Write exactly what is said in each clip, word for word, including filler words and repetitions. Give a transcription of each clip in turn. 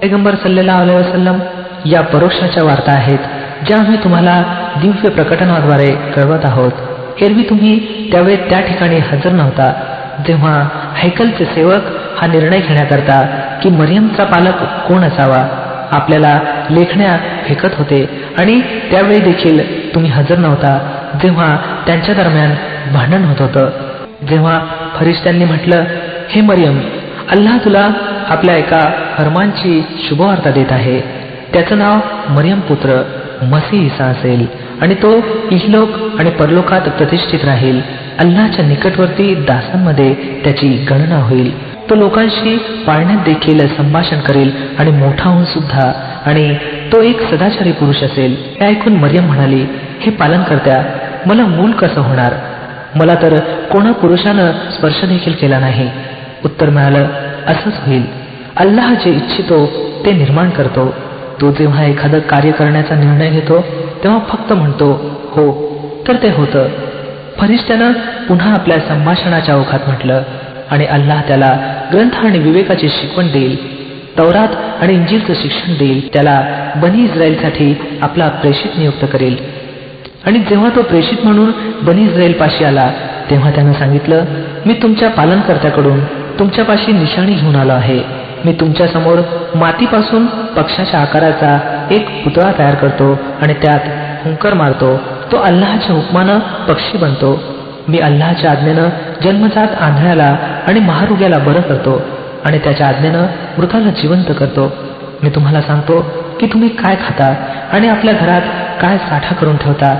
पैगंबर सल्लल्लाहु अलैहि वसल्लम या परोक्षाच्या वार्ता आहेत ज्या आम्ही तुम्हाला दिव्य प्रकटनाद्वारे कळवत आहोत. एरवी तुम्ही त्यावेळी त्या ठिकाणी हजर नव्हता जेव्हा हैकलचे सेवक हा निर्णय घेण्याकरता की मरियमचा पालक कोण असावा आपल्याला लेखण्या फेकत होते, आणि त्यावेळी देखील तुम्ही हजर नव्हता जेव्हा त्यांच्या दरम्यान भांडण होत होतं. जेव्हा फरिश्त्यांनी म्हटलं, हे मरियम, अल्लाह तुला आपल्या एका फरमानची शुभवार्ता देत आहे, त्याचं नाव मरियम पुत्र मसीह ईसा असेल आणि तो इहलोक आणि परलोकात प्रतिष्ठित राहील. अल्लाहच्या निकटवर्ती दासांमध्ये त्याची गणना होईल. तो लोकांशी पाळण्यात देखील संभाषण करेल आणि मोठा होऊन सुद्धा, आणि तो एक सदाचारी पुरुष असेल. हे ऐकून मरियम म्हणाली, हे पालनकर्त्या, मला मूल कसं होणार? मला तर कोणा पुरुषानं स्पर्श देखील केला नाही. उत्तर मिळालं, असंच होईल. अल्लाह जे इच्छितो ते निर्माण करतो. तो जेव्हा एखादं कार्य करण्याचा निर्णय घेतो तेव्हा फक्त म्हणतो हो, तर ते होतं. फरिश्त्यानं पुन्हा आपल्या संभाषणाच्या ओघात म्हटलं, आणि अल्लाह त्याला ग्रंथ आणि विवेकाची शिकवण देईल, तौरात आणि इंजिलचं शिक्षण देईल. त्याला बनी इस्रायलसाठी आपला प्रेषित नियुक्त करेल. आणि जेव्हा तो प्रेषित म्हणून बनी इस्रायल पाशी आला तेव्हा त्यानं सांगितलं, मी तुमच्या पालनकर्त्याकडून तुमच्यापाशी निशाणी घेऊन आलो आहे. मी तुमच्या समोर मातीपासून पक्षाच्या आकाराचा एक पुतळा तयार करतो आणि त्यात हुंकर मारतो. तो अल्लाहच्या हुकमानं पक्षी बनतो. मी अल्लाहच्या आज्ञेनं जन्मजात आंधळ्याला आणि महारुग्याला बरं करतो आणि त्याच्या आज्ञेनं मृताला जिवंत करतो. मी तुम्हाला सांगतो की तुम्ही काय खाता आणि आपल्या घरात काय साठा करून ठेवता,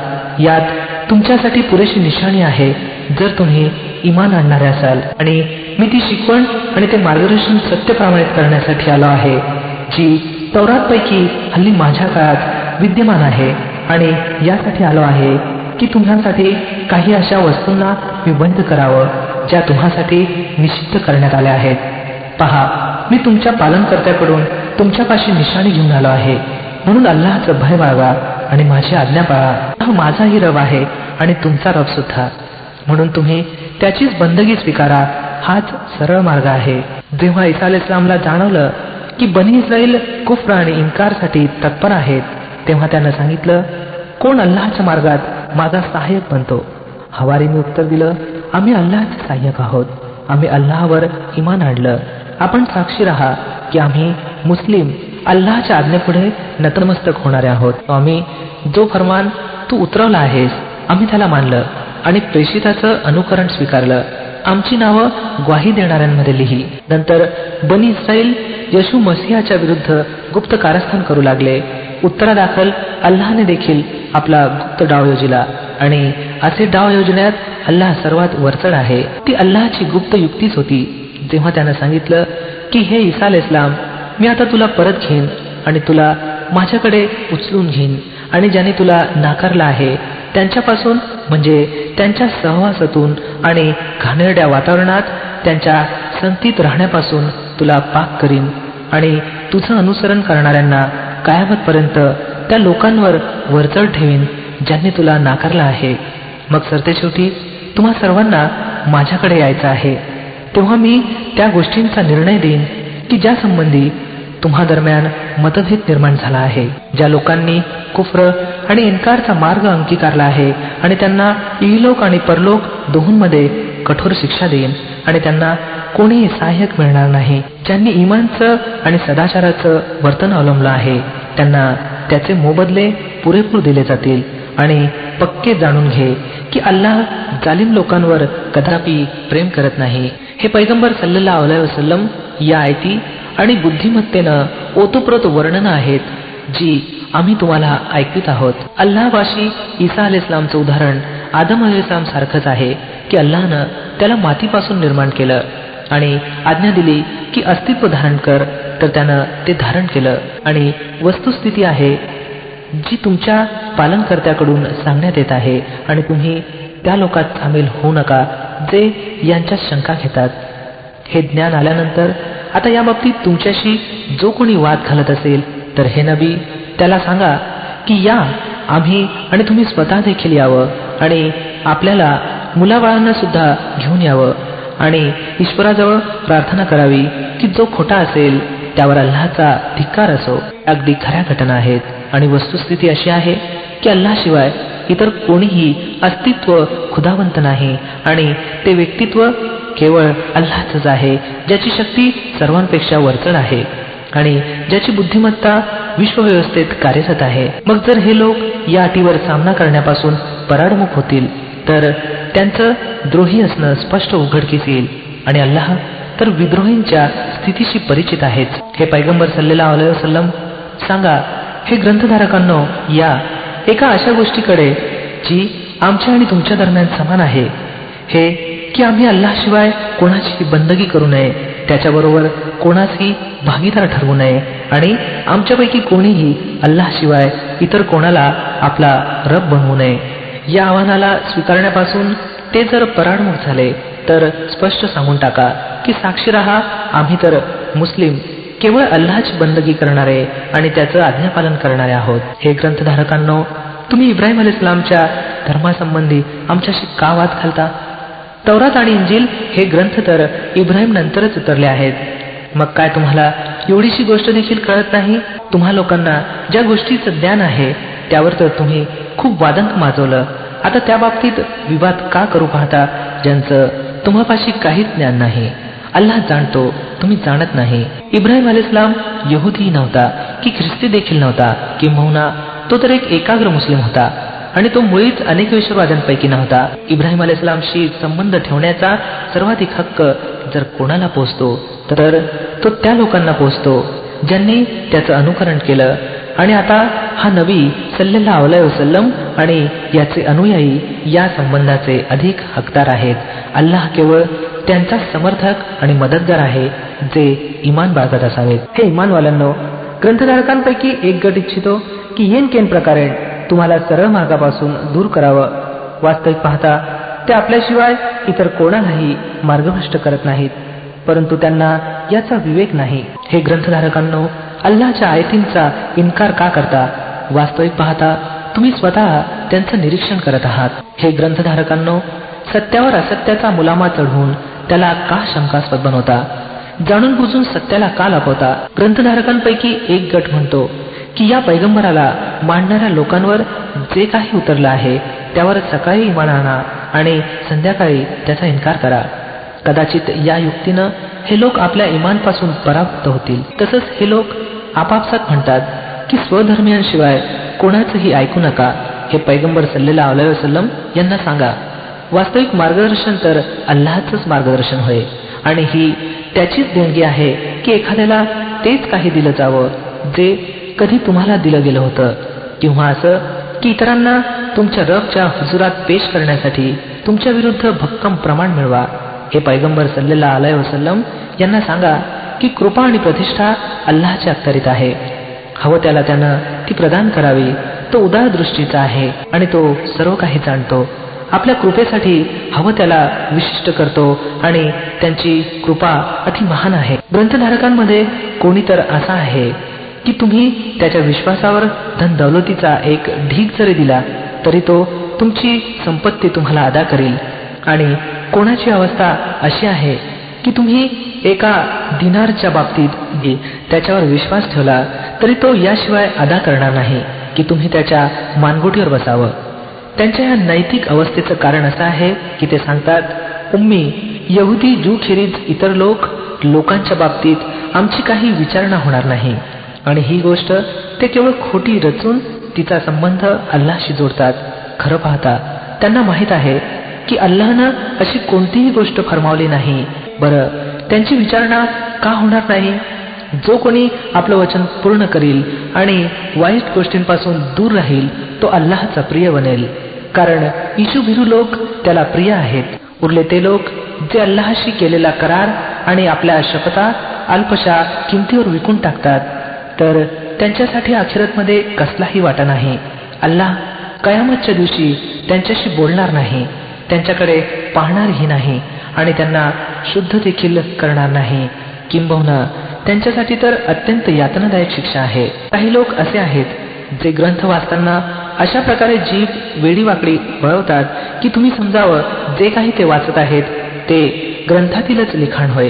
यात तुमच्यासाठी पुरेशी निशाणी आहे जर तुम्ही इमान आणणारे असाल. आणि मी ती शिकवण आणि ते मार्गदर्शन सत्य प्रमाणित करण्यासाठी आलो आहे जी तौरातपैकी हल्ली माझ्या काळात विद्यमान आहे, आणि यासाठी आलो आहे की तुम्हासाठी काही अशा वस्तूंना मी बंद करावं ज्या तुम्हासाठी निषिद्ध करण्यात आल्या आहेत. पहा, मी तुमच्या पालनकर्त्याकडून तुमच्यापाशी निशाणी घेऊन आलो आहे, म्हणून अल्लाहचं भय बाळगा आणि माझी आज्ञा पाळा. हा माझाही रब आहे आणि तुमचा रब सुद्धा, म्हणून तुम्ही त्याचीच बंदगी स्वीकारा. हाच सरळ मार्ग आहे. जेव्हा ईसा अलैहिस्सलामला जाणवलं की बनी इस्रायल कुफ्र आणि इन्कारसाठी तत्पर आहेत तेव्हा त्यानं सांगितलं, कोण अल्लाहच्या मार्गात माझा सहाय्यक बनतो? हवारीने उत्तर दिलं, आम्ही अल्लाहचे सहाय्यक आहोत. आम्ही अल्लाहवर इमान आणलं. आपण साक्षी राहा की आम्ही मुस्लिम अल्लाहच्या आज्ञेपुढे नतमस्तक होणारे आहोत. आम्ही जो फरमान तू उतरवला आहेस आम्ही त्याला मानलं आणि प्रेषिताचं अनुकरण स्वीकारलं. आमची नावं ग्वाही देणाऱ्यांमध्ये लिही. नंतर बनी इस्रायल येशू मसीहाच्या विरुद्ध गुप्त कारस्थान करू लागले. उत्तरादाखल अल्लाहने देखील आपला गुप्त डाव योजिला, आणि असे डाव योजण्यात अल्लाह सर्वात वरचढ आहे. ती अल्लाहची गुप्त युक्तीच होती. जेव्हा त्यानं सांगितलं की हे ईसा अलैहिस्सलाम, मी आता तुला परत घेईन आणि तुला माझ्याकडे उचलून घेईन, आणि ज्याने तुला नाकारलं आहे त्यांच्यापासून, म्हणजे त्यांच्या सहवासातून आणि घाणेरड्या वातावरणात त्यांच्या संगतीत राहण्यापासून तुला पाक करीन, आणि तुझं अनुसरण करणाऱ्यांना कयामतपर्यंत त्या लोकांवर वरचढ ठेवीन ज्यांनी तुला नाकारलं आहे. मग सरतेशेवटी तुम्हा सर्वांना माझ्याकडे यायचं आहे, तेव्हा मी त्या गोष्टींचा निर्णय देईन की ज्या संबंधी तुम्हा दरम्यान मतभेद निर्माण झाला आहे. ज्या लोकांनी कुफ्र आणि इन्कारचा मार्ग अंगीकारला आहे आणि त्यांना इहलोक आणि परलोक दोहोंमध्ये कठोर शिक्षा देईन, आणि त्यांना कोणीही सहाय्यक मिळणार नाही. ज्यांनी इमानचं आणि सदाचाराचं वर्तन अवलंबलं आहे त्यांना त्याचे मोबदले पुरेपूर दिले जातील. आणि पक्के जाणून घे की अल्लाह जालिम लोकांवर कदापि प्रेम करत नाही. हे पैगंबर सल्लल्लाहु अलैहि वसल्लम, या आयती आणि बुद्धिमत्तेनं ओतप्रोत वर्णनं आहेत जी आम्ही तुम्हाला ऐकवित आहोत. अल्लाहपाशी ईसा अलैहिस्सलामचं उदाहरण आदम अलैहिस्सलाम सारखंच आहे की अल्लाहनं त्याला मातीपासून निर्माण केलं आणि आज्ञा दिली की अस्तित्व धारण कर, तर त्यानं ते धारण केलं. आणि वस्तुस्थिती आहे जी तुमच्या पालनकर्त्याकडून सांगण्यात येत आहे, आणि तुम्ही त्या लोकात सामील होऊ नका जे यांच्यात शंका घेतात. हे ज्ञान आल्यानंतर आता याबाबतीत तुमच्याशी जो कोणी वाद घालत असेल तर हे नबी त्याला सांगा की या, आम्ही आणि तुम्ही स्वतः देखील यावं आणि आपल्याला मुलाबाळांना सुद्धा घेऊन यावं आणि ईश्वराजवळ प्रार्थना करावी की जो खोटा असेल त्यावर अल्लाहचा धिक्कार असो, अगदी खऱ्या घटना आहेत. आणि वस्तुस्थिती अशी आहे की अल्लाशिवाय इतर कोणीही अस्तित्व खुदावंत नाही आणि ते व्यक्तित्व केवळ अल्लाहच आहे, ज्याची शक्ती सर्वांपेक्षा वरचढ आहे आणि ज्याची बुद्धिमत्ता विश्वव्यवस्थेत कार्यरत आहे. मग जर हे लोक या अटीवर सामना करण्यापासून पराडमुख होतील तर त्यांचं द्रोही असणं स्पष्ट उघडकीस येईल आणि अल्लाह तर विद्रोहींच्या स्थितीशी परिचित आहेच. हे पैगंबर सल्लल्लाहु अलैहि वसल्लम सांगा, हे ग्रंथधारकांनो, या एका अशा गोष्टीकडे जी आमच्या आणि तुमच्या दरम्यान समान आहे, हे की आम्ही अल्लाहशिवाय कोणाची बंदगी करू नये, त्याच्याबरोबर कोणाशी भागीदार ठरवू नये आणि आमच्यापैकी कोणीही अल्लाहशिवाय इतर कोणाला आपला रब बनवू नये. या आव्हानाला स्वीकारण्यापासून ते जर पराडमुख झाले तर स्पष्ट सांगून टाका की साक्षी रहा, आम्ही तर मुस्लिम केवळ अल्लाहची बंदगी करणारे आणि त्याचं आज्ञापालन करणारे आहोत. हे ग्रंथधारकांनो, तुम्ही इब्राहिम अलैहिस्सलामच्या धर्मासंबंधी आमच्याशी का वाद घालता? तौरात आणि इंजिल हे ग्रंथ तर इब्राहिम नंतरच उतरले आहेत. मग काय तुम्हाला एवढीशी गोष्ट देखील कळत नाही? तुम्हा लोकांना ज्या गोष्टीचं ज्ञान आहे त्यावर तर तुम्ही खूप वादंग माजवलं. आता त्या बाबतीत विवाद का करू पाहता ज्यांचं तुम्हापाशी काहीच ज्ञान नाही? अल्लाह जाणतो, तुम्ही जाणत नाही. इब्राहिम अलैहिस्सलाम यहुदी नव्हता की ख्रिस्ती देखील नव्हता, किंबहुना तो तर एक एकाग्र मुस्लिम होता आणि तो मुळीच अनेकवेश्वरवाद्यांपैकी नव्हता. इब्राहिम अलैहिस्सलामशी संबंध ठेवण्याचा सर्वाधिक हक्क जर कोणाला पोचतो तर तो त्या लोकांना पोचतो ज्यांनी त्याचं अनुकरण केलं. आणि आता हा नबी सल्लल्लाहु अलैहि वसल्लम आणि याचे अनुयायी या संबंधाचे अधिक हकदार आहेत. अल्लाह केवळ त्यांचा समर्थक आणि मदतगार आहे जे इमान बाळगत असावेत. हे इमानवाल्यांनो, ग्रंथधारकांपैकी एक गट इच्छितो की येन केन प्रकारे तुम्हाला सरळ मार्गापासून दूर करावं. वास्तविक पाहता ते आपल्याशिवाय इतर कोणालाही मार्गभ्रष्ट करत नाहीत, परंतु त्यांना याचा विवेक नाही. हे ग्रंथधारकांनो, अल्लाहच्या आयतींचा इन्कार का करता? वास्तविक पाहता तुम्ही स्वतः त्यांचं निरीक्षण करत आहात. हे ग्रंथधारकांनो, सत्यावर असत्याचा मुलामा चढवून त्याला का शंकास्पद बनवता? जाणून बुजून सत्याला का लपवता? ग्रंथधारकांपैकी एक गट म्हणतो की या पैगंबराला मानणाऱ्या लोकांवर जे काही उतरलं आहे त्यावर सकाळी इमान आणा आणि संध्याकाळी त्याचा इन्कार करा. कदाचित या युक्तीनं हे लोक आपल्या इमानपासून परावृत्त होतील. तसंच हे लोक आपापसात म्हणतात की स्वधर्मियांशिवाय कोणाचंही ऐकू नका. हे पैगंबर सल्लल्लाहु अलैहि वसल्लम यांना सांगा, वास्तविक मार्गदर्शन तर अल्लाहचंच मार्गदर्शन होय आणि ही त्याचीच देणगी आहे की एखाद्याला तेच काही दिलं जावं जे कधी तुम्हाला दिलं गेलं होतं, किंवा असं की इतरांना तुमच्या रबच्या हुजुरात पेश करण्यासाठी तुमच्या विरुद्ध भक्कम प्रमाण मिळवा. हे पैगंबर सल्लल्लाहु अलैहि वसल्लम यांना सांगा की कृपा आणि प्रतिष्ठा अल्लाहच्या अखत्यारीत आहे. हवं त्याला त्यानं ती प्रदान करावी. तो उदार दृष्टीचा आहे आणि तो सर्व काही जाणतो. आपल्या कृपेसाठी हवं त्याला विशिष्ट करतो आणि त्यांची कृपा अति महान आहे. ग्रंथधारकांमध्ये कोणी तर असा आहे की तुम्ही त्याच्या विश्वासावर धन दौलतीचा एक ढीग जरी दिला तरी तो तुमची संपत्ती तुम्हाला अदा करील. आणि कोणाची अवस्था अशी आहे की तुम्ही एका दिनारच्या बाबतीत त्याच्यावर विश्वास ठेवला तरी तो याशिवाय अदा करणार नाही की तुम्ही त्याच्या मानगुटीवर बसावं. त्यांच्या या नैतिक अवस्थेचं कारण असं आहे की ते सांगतात, उम्मी यहुदी ज्यूखेरीज इतर लोक लोकांच्या बाबतीत आमची काही विचारणा होणार नाही. आणि ही गोष्ट ते केवळ खोटी रचून तिचा संबंध अल्लाहशी जोडतात. खरं पाहता त्यांना माहीत आहे की अल्लाहनं अशी कोणतीही गोष्ट फरमावली नाही. बरं, त्यांची विचारणा का होणार नाही? जो कोणी आपलं वचन पूर्ण करील आणि वाईट गोष्टींपासून दूर राहील तो अल्लाहचा प्रिय बनेल, कारण इशूभिरू लोक त्याला प्रिय आहेत. उरले ते लोक जे अल्लाहशी केलेला करार आणि आपल्या शपथा अल्पशा किमतीवर विकून टाकतात तर त्यांच्यासाठी आखिरतमध्ये कसलाही वाटा नाही. अल्लाह कयामतच्या दिवशी त्यांच्याशी बोलणार नाही, त्यांच्याकडे पाहणारही नाही आणि त्यांना शुद्ध देखील करणार नाही. किंबहुना त्यांच्यासाठी तर अत्यंत यातनादायक शिक्षा आहे. काही लोक असे आहेत जे ग्रंथ वाचताना अशा प्रकारे जीभ वेडीवाकडी वळवतात की तुम्ही समजावं जे काही ते वाचत आहेत ते ग्रंथातीलच लिखाण होय.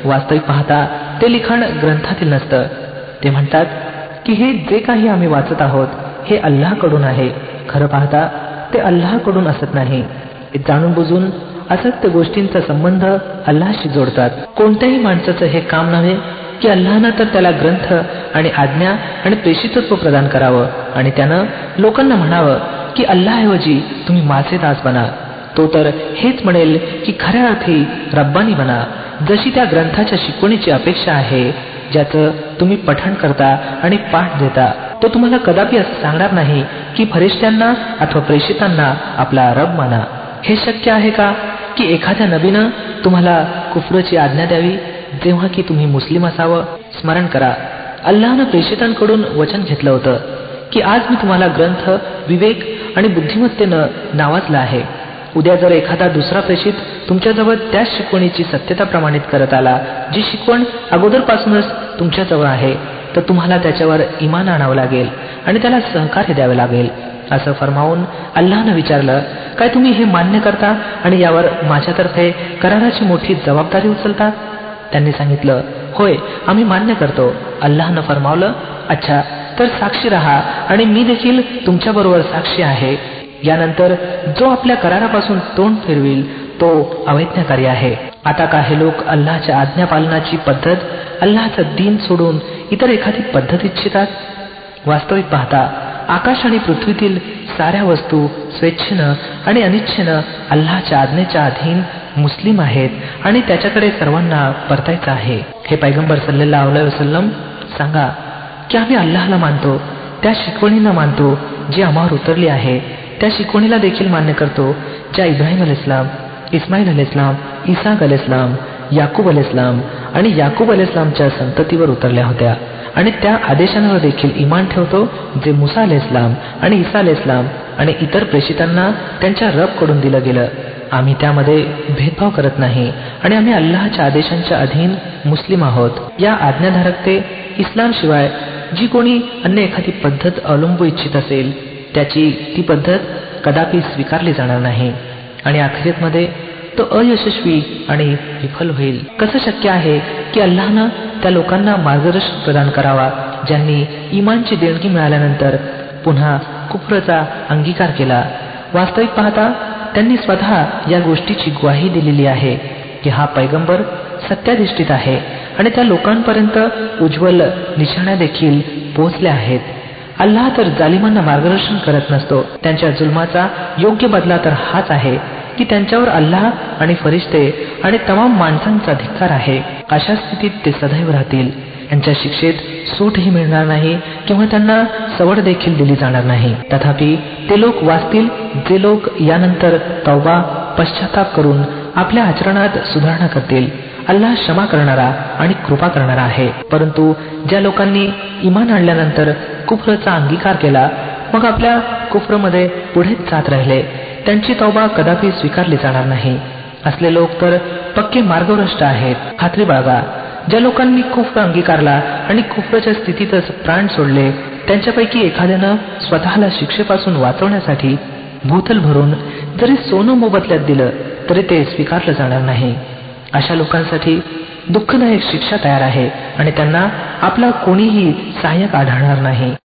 वास्तविक पाहता ते लिखाण ग्रंथातील नसतं. ते म्हणतात की हे जे काही आम्ही वाचत आहोत हे अल्लाहकडून आहे. खरं पाहता ते अल्लाहकडून असत नाही. जाणून बुजून असत्य गोष्टींचा संबंध अल्लाहशी जोडतात. कोणत्याही माणसाचं हे काम नव्हे की अल्लाहनं तर त्याला ग्रंथ आणि आज्ञा आणि प्रेषितत्व प्रदान करावं आणि त्यानं लोकांना म्हणावं की अल्लाहऐवजी तुम्ही माझे दास बना. तो तर हेच म्हणेल की खऱ्या अर्थी रब्बानी बना, जशी त्या ग्रंथाच्या शिकवणीची अपेक्षा आहे ज्याचं तुम्ही पठण करता आणि पाठ देता. तो तुम्हाला कदापि असं सांगणार नाही की फरिश्त्यांना अथवा प्रेषितांना आपला रब माना. हे शक्य आहे का की एखाद्या नबीनं तुम्हाला कुफ्रची आज्ञा द्यावी जेव्हा की तुम्ही मुस्लिम असावं? स्मरण करा, अल्लाहनं प्रेषितांकडून वचन घेतलं होतं की आज मी तुम्हाला ग्रंथ, विवेक आणि बुद्धिमत्तेनं नावाजला आहे. उद्या जर एखादा दुसरा प्रेषित तुमच्याजवळ त्याच शिकवणीची सत्यता प्रमाणित करत आला जी शिकवण अगोदरपासूनच तुमच्याजवळ आहे, तर तुम्हाला त्याच्यावर इमान आणावं लागेल आणि त्याला सहकार्य द्यावे लागेल. असं फरमावून अल्लाहनं विचारलं, काय तुम्ही हे मान्य करता आणि यावर माझ्यातर्फे कराराची मोठी जबाबदारी उचलता? त्यांनी सांगितलं, होय, आम्ही मान्य करतो. अल्लाहनं फरमावलं, अच्छा, तर साक्षी रहा आणि मी देखील तुमच्याबरोबर साक्षी आहे. यानंतर जो आपल्या करारापासून तोंड फिरविल तो अवैज्ञाकारी आहे. आता काही लोक अल्लाहच्या आज्ञा पालनाची पद्धत, अल्लाहचं दीन सोडून इतर एखादी पद्धत इच्छितात. वास्तविक पाहता आकाश आणि पृथ्वीतील साऱ्या वस्तू स्वेच्छेनं आणि अनिच्छेनं अल्लाहच्या आज्ञेच्या अधीन मुस्लिम आहेत आणि त्याच्याकडे सर्वांना परतायचं आहे. हे पैगंबर सल्लल्लाहु अलैहि वसल्लम, सांगा की आम्ही अल्लाहला मानतो, त्या शिकवणींना मानतो जी आम्हावर उतरली आहे, त्या शिकवणीला देखील मान्य करतो ज्या इब्राहिम अलैहिस्सलाम, इस्माईल अलैहिस्सलाम, इसाक अलैहिस्सलाम, याकूब अलैहिस्सलाम आणि याकूब अलैहिस्सलामच्या संततीवर उतरल्या होत्या आणि त्या आदेशांवर देखील इमान ठेवतो जे मुसा अलैहिस्सलाम आणि ईसा अलैहिस्सलाम आणि इतर प्रेषितांना त्यांच्या रबकडून दिलं गेलं. आम्ही त्यामध्ये भेदभाव करत नाही आणि आम्ही अल्लाहच्या आदेशांच्या अधीन मुस्लिम आहोत. या आज्ञाधारकते इस्लाम शिवाय जी कोणी अन्य एखादी पद्धत अवलंबू इच्छित असेल त्याची ती पद्धत कदापि स्वीकारली जाणार नाही आणि अखेरीतमध्ये तो अयशस्वी आणि विफल होईल. कसं शक्य आहे की अल्लाहनं त्या लोकांना मार्गदर्शन प्रदान करावा ज्यांनी इमानची देणगी मिळाल्यानंतर पुन्हा कुफ्रचा अंगीकार केला? वास्तविक पाहता त्यांनी स्वतः या गोष्टीची ग्वाही दिलेली आहे की हा पैगंबर सत्याधिष्ठित आहे आणि त्या लोकांपर्यंत उज्ज्वल निशाण्या देखील पोहोचल्या आहेत. अल्लाह तर जालिमांना मार्गदर्शन करत नसतो. त्यांच्या जुल्माचा योग्य बदला तर हाच आहे की त्यांच्यावर अल्लाह आणि फरिश्ते आणि तमाम माणसांचा धिक्कार आहे. अशा स्थितीत ते सदैव राहतील. यांच्या शिक्षेत सूटही मिळणार नाही किंवा त्यांना सवड देखील दिली जाणार नाही. तथापि ते लोक वाचतील जे लोक यानंतर तौबा, पश्चाताप करून आपल्या आचरणात सुधारणा करतील. अल्लाह क्षमा करणारा आणि कृपा करणारा आहे. परंतु ज्या लोकांनी इमान आणल्यानंतर कुफ्रचा अंगीकार केला मग आपल्या कुफ्रमध्ये पुढेच जात राहिले, त्यांची तौबा कदापि स्वीकारली जाणार नाही. असले लोक तर पक्के मार्गभ्रष्ट आहेत. खात्री बाळगा, ज्या लोकांनी कुफ्र अंगीकारला आणि कुफ्रच्या स्थितीतच प्राण सोडले त्यांच्यापैकी एखाद्यानं स्वतःला शिक्षेपासून वाचवण्यासाठी भूतल भरून जरी सोनं मोबदल्यात दिलं तरी ते स्वीकारलं जाणार नाही. अशा लोकांसाठी दुःखदायक शिक्षा तयार आहे आणि त्यांना आपला कोणीही सहाय्यक आढळणार नाही.